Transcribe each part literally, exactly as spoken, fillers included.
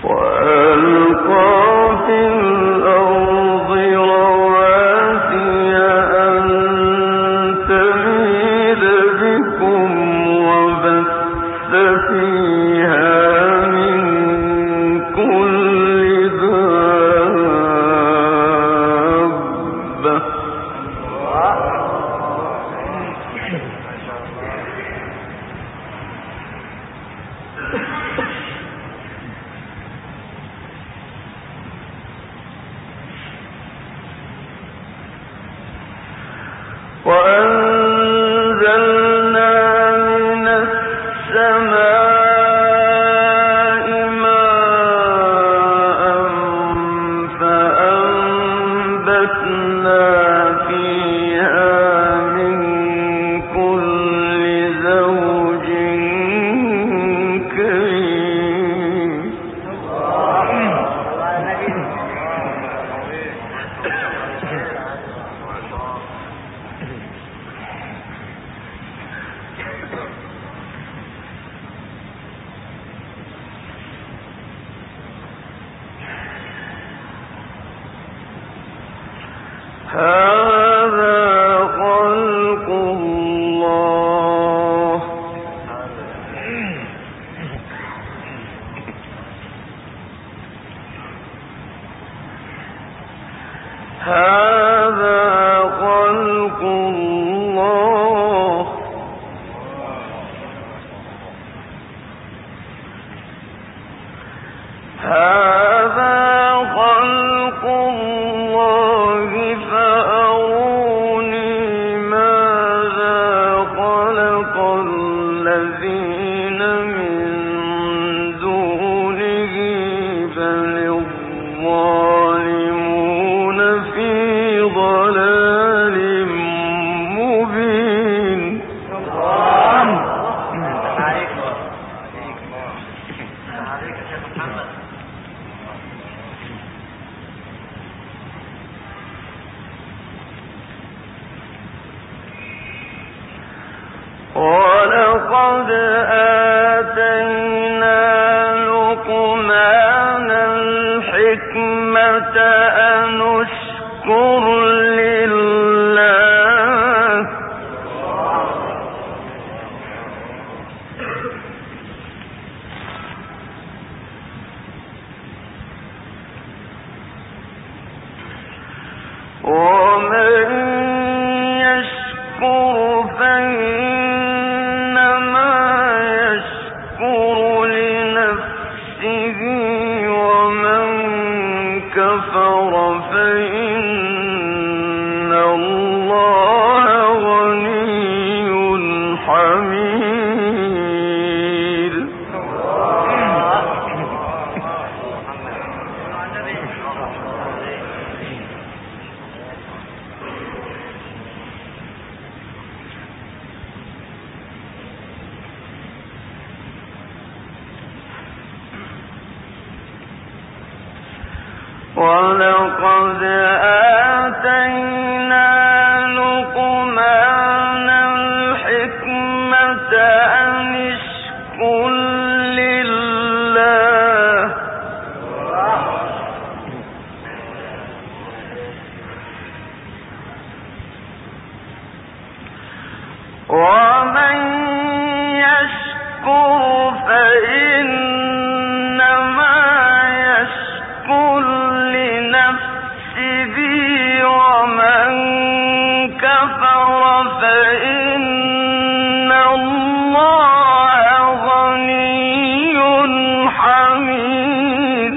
ولقد آتينا لقمان الحكمة أن اشكر لله ومن يشكر فإنما يشكر لنفسه ومن كفر فإن الله غني حميد. ولقد آتينا لقمان الحكمة أن اشكر لله ومن يشكر فإنما يشكر لنفسه ومن كفر فإن الله غني حميد.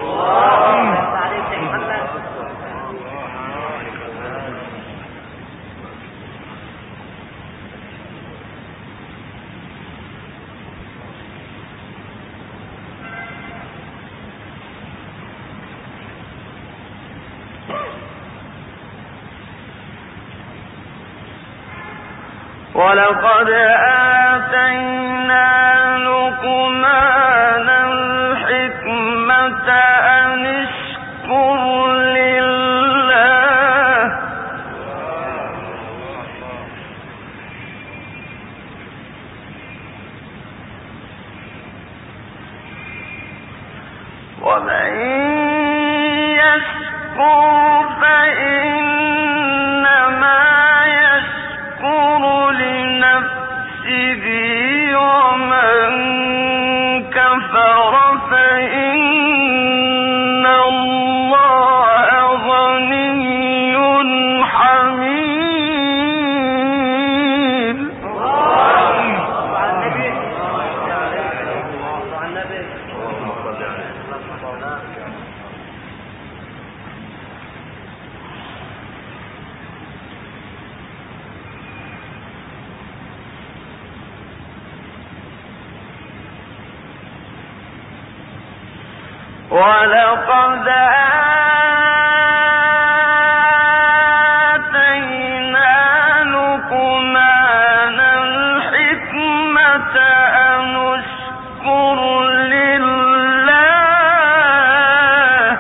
ولقد آتينا لقمان الحكمة أن اشكر لله ولقد آتينا لقمان الحكمة أن اشكر لله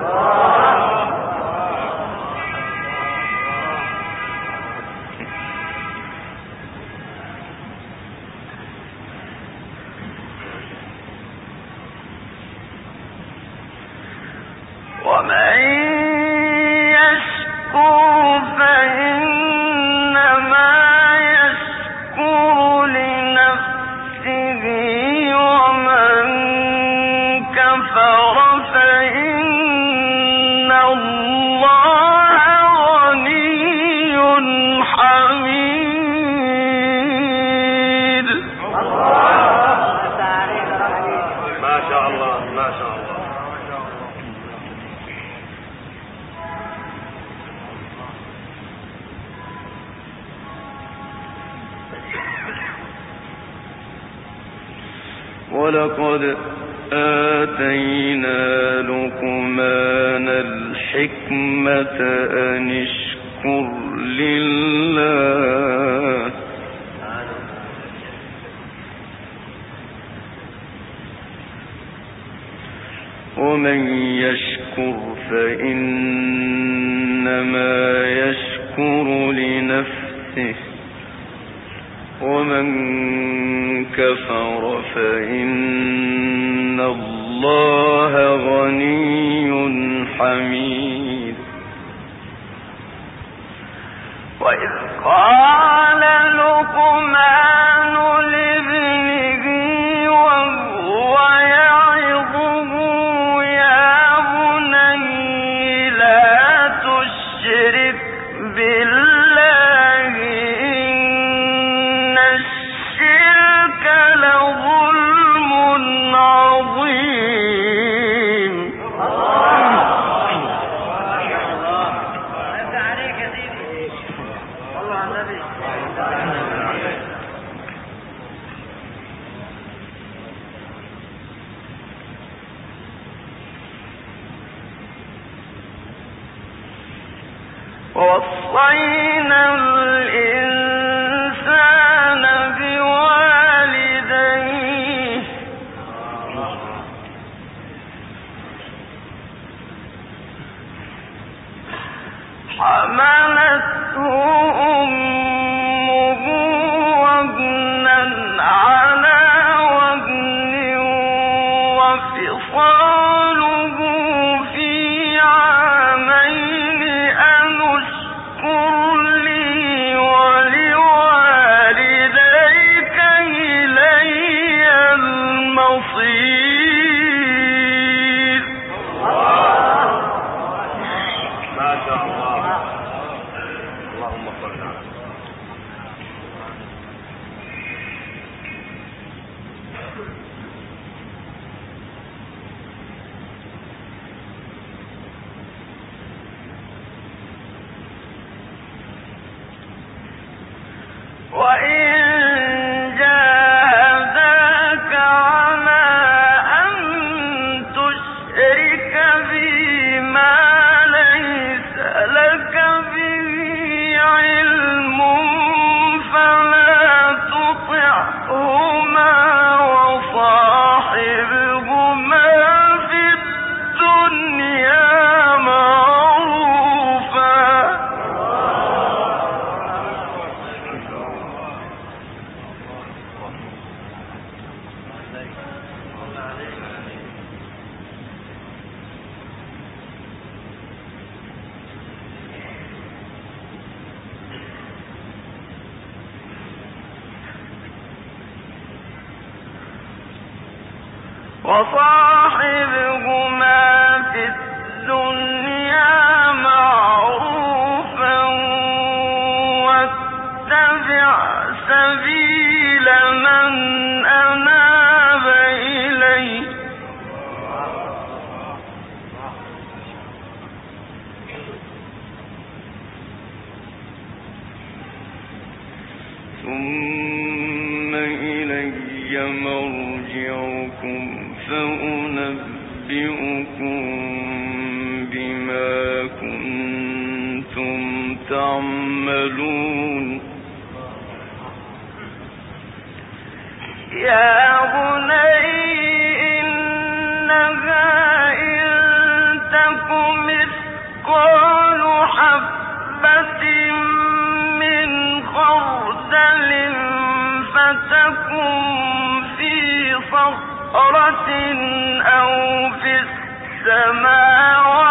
ومن يشكر فإنما يشكر لنفسه ومن كفر فإن الله غني حميد. ما شاء الله ما شاء الله. ولقد آتينا لقمان الحكمة أن اشكر لله ومن يشكر فإنما يشكر لنفسه ومن كفر فإن الله غني حميد. وإذ قال لقمان لابنه وهو يعظه يا بني لا تشرك بالله إن الشرك لظلم عظيم. ووصينا الإنسان بوالديه حملته أمه وهنا على وهن وفصاله في عامين أن اشكر لي ولوالديك إلي المصير. ما شاء الله. اللهم صل على وإن جاهداك على وصاحبهما في الدنيا معروفا واتبع سبيل من أناب إلي ثم إلي مرجعكم فأنبئكم بما كنتم تعملون يا بني إنها إن تك مثقال حبة من خردل فتكن في صخرة أو في السماوات